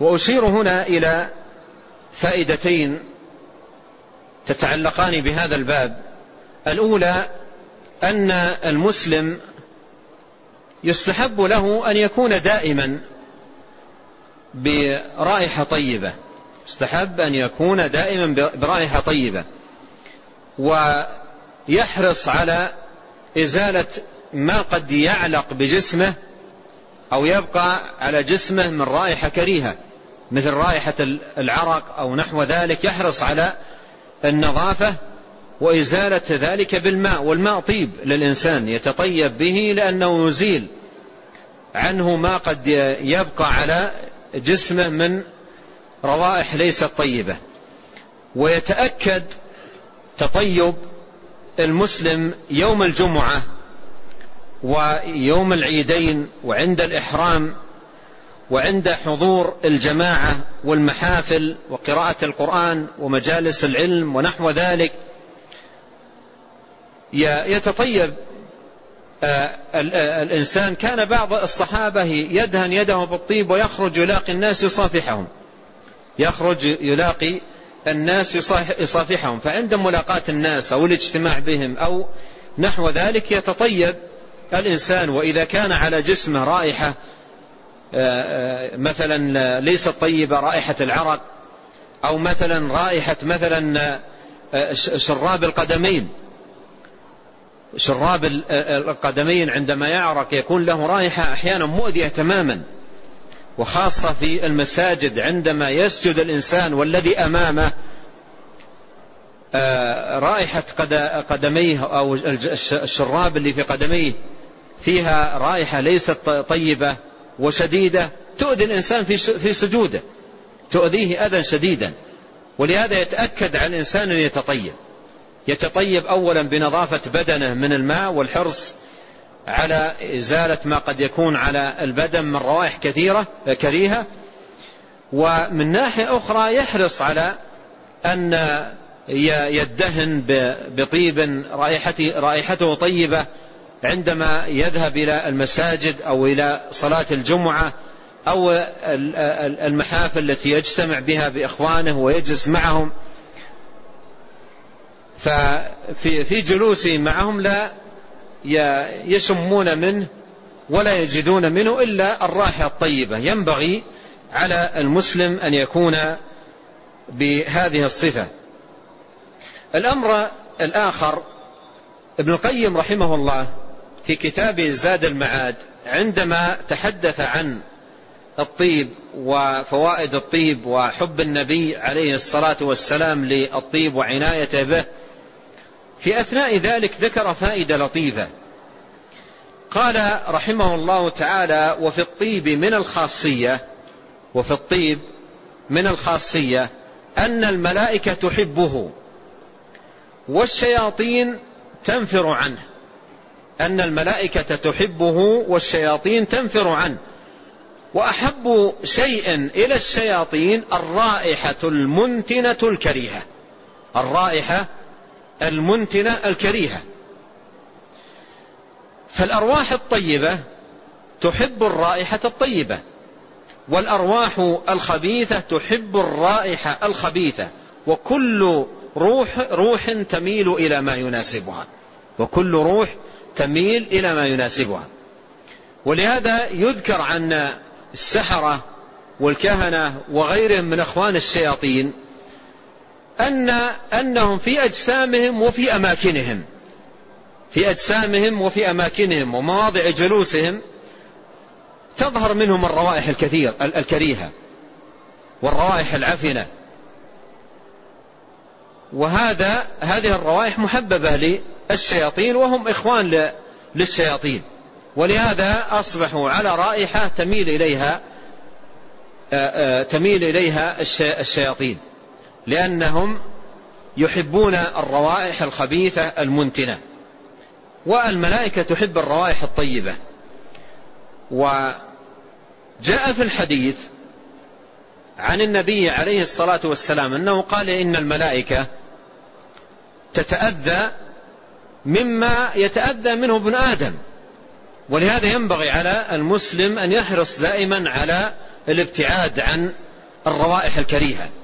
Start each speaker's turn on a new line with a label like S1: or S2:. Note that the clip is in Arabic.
S1: وأشير هنا إلى فائدتين تتعلقان بهذا الباب. الأولى أن المسلم يستحب له أن يكون دائما برائحة طيبة، يستحب أن يكون دائما برائحة طيبة، ويحرص على إزالة ما قد يعلق بجسمه أو يبقى على جسمه من رائحة كريهة مثل رائحة العرق أو نحو ذلك، يحرص على النظافة وإزالة ذلك بالماء، والماء طيب للإنسان يتطيب به لأنه يزيل عنه ما قد يبقى على جسمه من روائح ليست طيبة. ويتأكد تطيب المسلم يوم الجمعة ويوم العيدين وعند الإحرام وعند حضور الجماعة والمحافل وقراءة القرآن ومجالس العلم ونحو ذلك، يتطيب الإنسان. كان بعض الصحابة يدهن يده بالطيب ويخرج يلاقي الناس يصافحهم، يخرج يلاقي الناس يصافحهم، فعند ملاقاة الناس أو الاجتماع بهم أو نحو ذلك يتطيب الإنسان. وإذا كان على جسمه رائحة مثلا ليست طيبة، رائحة العرق أو مثلا رائحة مثلا شراب القدمين، شراب القدمين عندما يعرق يكون له رائحة أحيانا مؤذية تماما، وخاصة في المساجد عندما يسجد الإنسان والذي أمامه رائحة قدميه أو الشراب اللي في قدميه فيها رائحة ليست طيبة وشديدة تؤذي الإنسان في سجوده، تؤذيه أذى شديدا. ولهذا يتأكد على الإنسان أن يتطيب أولا بنظافة بدنه من الماء والحرص على إزالة ما قد يكون على البدن من روائح كريهة، ومن ناحية أخرى يحرص على أن يدهن بطيب رائحته طيبة عندما يذهب إلى المساجد أو إلى صلاة الجمعة أو المحافل التي يجتمع بها بإخوانه ويجلس معهم، ففي جلوسه معهم لا يشمون منه ولا يجدون منه إلا الرائحة الطيبة. ينبغي على المسلم أن يكون بهذه الصفة. الأمر الآخر، ابن القيم رحمه الله في كتابه زاد المعاد عندما تحدث عن الطيب وفوائد الطيب وحب النبي عليه الصلاة والسلام للطيب وعنايته به، في أثناء ذلك ذكر فائدة لطيفة. قال رحمه الله تعالى: وفي الطيب من الخاصية أن الملائكة تحبه والشياطين تنفر عنه، أن الملائكة تحبه والشياطين تنفر عنه، وأحب شيء إلى الشياطين الرائحة المنتنة الكريهة، الرائحة المنتنة الكريهة. فالأرواح الطيبة تحب الرائحة الطيبة، والأرواح الخبيثة تحب الرائحة الخبيثة، وكل روح تميل إلى ما يناسبها، وكل روح تميل إلى ما يناسبها. ولهذا يذكر عن السحرة والكهنة وغيرهم من أخوان الشياطين أنهم في أجسامهم وفي أماكنهم ومواضع جلوسهم تظهر منهم الروائح الكريهة والروائح العفنة، هذه الروائح محببة للشياطين وهم إخوان للشياطين، ولهذا أصبحوا على رائحة تميل إليها الشياطين، لأنهم يحبون الروائح الخبيثة المنتنة، والملائكة تحب الروائح الطيبة. وجاء في الحديث عن النبي عليه الصلاة والسلام أنه قال: إن الملائكة تتأذى مما يتأذى منه ابن آدم. ولهذا ينبغي على المسلم أن يحرص دائما على الابتعاد عن الروائح الكريهة.